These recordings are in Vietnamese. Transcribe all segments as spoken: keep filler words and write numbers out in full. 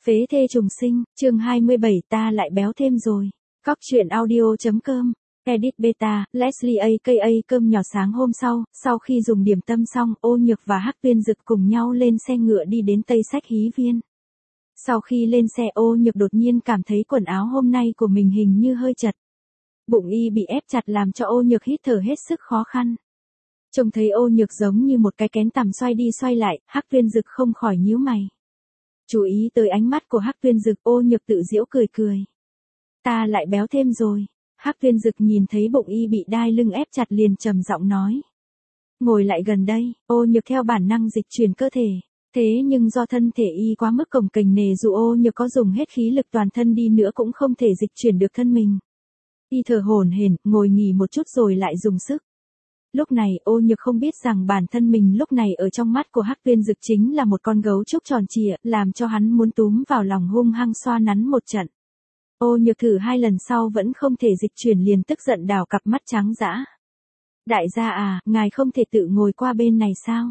Phế thê trùng sinh, chương hai mươi bảy ta lại béo thêm rồi. Cóc truyện audio.com, edit beta, Leslie a ca a cơm nhỏ sáng hôm sau, sau khi dùng điểm tâm xong, Ô Nhược và Hắc Tuyên Dực cùng nhau lên xe ngựa đi đến Tây Sách Hí Viên. Sau khi lên xe Ô Nhược đột nhiên cảm thấy quần áo hôm nay của mình hình như hơi chật. Bụng y bị ép chặt làm cho Ô Nhược hít thở hết sức khó khăn. Trông thấy Ô Nhược giống như một cái kén tằm xoay đi xoay lại, Hắc Tuyên Dực không khỏi nhíu mày. Chú ý tới ánh mắt của Hắc Tuyên Dực, Ô Nhược tự giễu cười cười. Ta lại béo thêm rồi. Hắc Tuyên Dực nhìn thấy bụng y bị đai lưng ép chặt liền trầm giọng nói. Ngồi lại gần đây, Ô Nhược theo bản năng dịch chuyển cơ thể. Thế nhưng do thân thể y quá mức cồng kềnh nề, dù Ô Nhược có dùng hết khí lực toàn thân đi nữa cũng không thể dịch chuyển được thân mình. Y thở hổn hển, ngồi nghỉ một chút rồi lại dùng sức. Lúc này Ô Nhược không biết rằng bản thân mình lúc này ở trong mắt của Hắc Tuyên Dực chính là một con gấu trúc tròn trịa, làm cho hắn muốn túm vào lòng hung hăng xoa nắn một trận. Ô Nhược thử hai lần sau vẫn không thể dịch chuyển liền tức giận đào cặp mắt trắng dã. Đại gia à, ngài không thể tự ngồi qua bên này sao?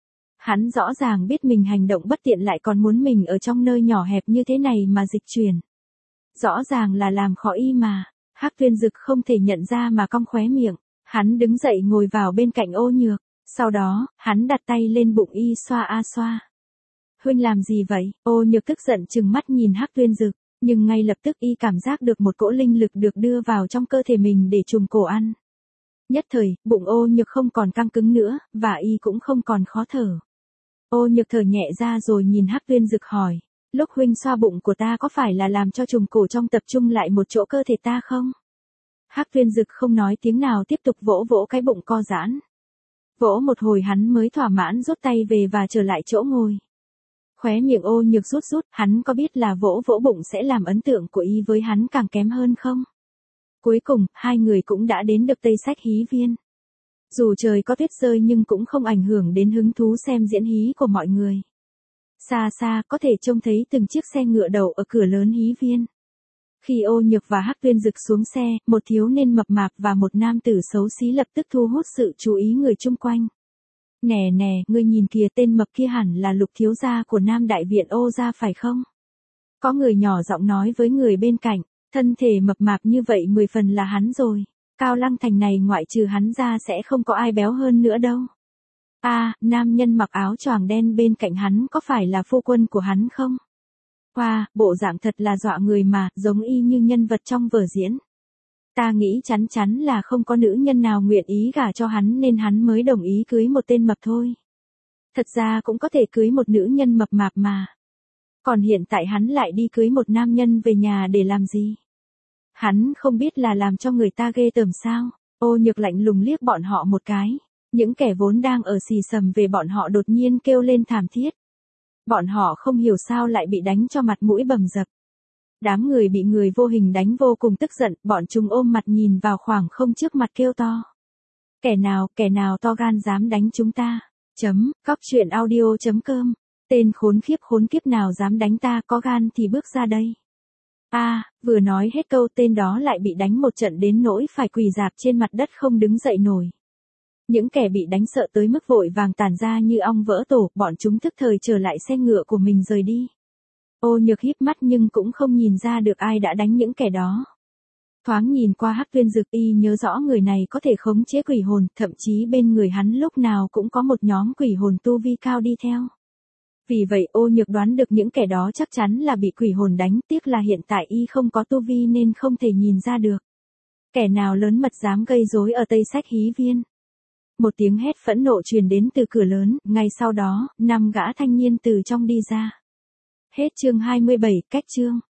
Hắn rõ ràng biết mình hành động bất tiện lại còn muốn mình ở trong nơi nhỏ hẹp như thế này mà dịch chuyển. Rõ ràng là làm khó y mà. Hắc Tuyên Dực không thể nhận ra mà cong khóe miệng. Hắn đứng dậy ngồi vào bên cạnh Ô Nhược. Sau đó, hắn đặt tay lên bụng y xoa a xoa. Huynh làm gì vậy? Ô Nhược tức giận trừng mắt nhìn Hắc Tuyên Dực. Nhưng ngay lập tức y cảm giác được một cỗ linh lực được đưa vào trong cơ thể mình để trùm cổ ăn. Nhất thời, bụng Ô Nhược không còn căng cứng nữa, và y cũng không còn khó thở. Ô Nhược thở nhẹ ra rồi nhìn Hắc Tuyên Dực hỏi. Lúc huynh xoa bụng của ta có phải là làm cho trùm cổ trong tập trung lại một chỗ cơ thể ta không? Hắc Tuyên Dực không nói tiếng nào tiếp tục vỗ vỗ cái bụng co giãn. Vỗ một hồi hắn mới thỏa mãn rút tay về và trở lại chỗ ngồi. Khóe miệng Ô Nhược rút rút, hắn có biết là vỗ vỗ bụng sẽ làm ấn tượng của y với hắn càng kém hơn không? Cuối cùng, hai người cũng đã đến được Tây Sách Hí Viên. Dù trời có tuyết rơi nhưng cũng không ảnh hưởng đến hứng thú xem diễn hí của mọi người. Xa xa có thể trông thấy từng chiếc xe ngựa đậu ở cửa lớn hí viên. Khi Ô Nhược và Hắc Tuyên Dực xuống xe, một thiếu niên mập mạp và một nam tử xấu xí lập tức thu hút sự chú ý người chung quanh. Nè nè, ngươi nhìn kìa, tên mập kia hẳn là Lục thiếu gia của Nam Đại Viện Ô gia phải không? Có người nhỏ giọng nói với người bên cạnh, thân thể mập mạp như vậy mười phần là hắn rồi. Cao Lăng Thành này ngoại trừ hắn ra sẽ không có ai béo hơn nữa đâu. A, à, nam nhân mặc áo choàng đen bên cạnh hắn có phải là phu quân của hắn không? Wow, bộ dạng thật là dọa người mà, giống y như nhân vật trong vở diễn. Ta nghĩ chắn chắn là không có nữ nhân nào nguyện ý gả cho hắn nên hắn mới đồng ý cưới một tên mập thôi. Thật ra cũng có thể cưới một nữ nhân mập mạp mà. Còn hiện tại hắn lại đi cưới một nam nhân về nhà để làm gì? Hắn không biết là làm cho người ta ghê tởm sao? Ô Nhược lạnh lùng liếc bọn họ một cái. Những kẻ vốn đang ở xì xầm về bọn họ đột nhiên kêu lên thảm thiết. Bọn họ không hiểu sao lại bị đánh cho mặt mũi bầm dập. Đám người bị người vô hình đánh vô cùng tức giận, bọn chúng ôm mặt nhìn vào khoảng không trước mặt kêu to. Kẻ nào, kẻ nào to gan dám đánh chúng ta? Chấm, cóc truyện audio.com. Tên khốn khiếp khốn kiếp nào dám đánh ta, có gan thì bước ra đây. A, à, vừa nói hết câu tên đó lại bị đánh một trận đến nỗi phải quỳ rạp trên mặt đất không đứng dậy nổi. Những kẻ bị đánh sợ tới mức vội vàng tản ra như ong vỡ tổ, bọn chúng tức thời trở lại xe ngựa của mình rời đi. Ô Nhược híp mắt nhưng cũng không nhìn ra được ai đã đánh những kẻ đó. Thoáng nhìn qua Hắc Tuyên Dực, y nhớ rõ người này có thể khống chế quỷ hồn, thậm chí bên người hắn lúc nào cũng có một nhóm quỷ hồn tu vi cao đi theo. Vì vậy Ô Nhược đoán được những kẻ đó chắc chắn là bị quỷ hồn đánh, tiếc là hiện tại y không có tu vi nên không thể nhìn ra được. Kẻ nào lớn mật dám gây rối ở Tây Sách Hí Viên? Một tiếng hét phẫn nộ truyền đến từ cửa lớn, ngay sau đó, năm gã thanh niên từ trong đi ra. Hết chương hai mươi bảy, cách chương.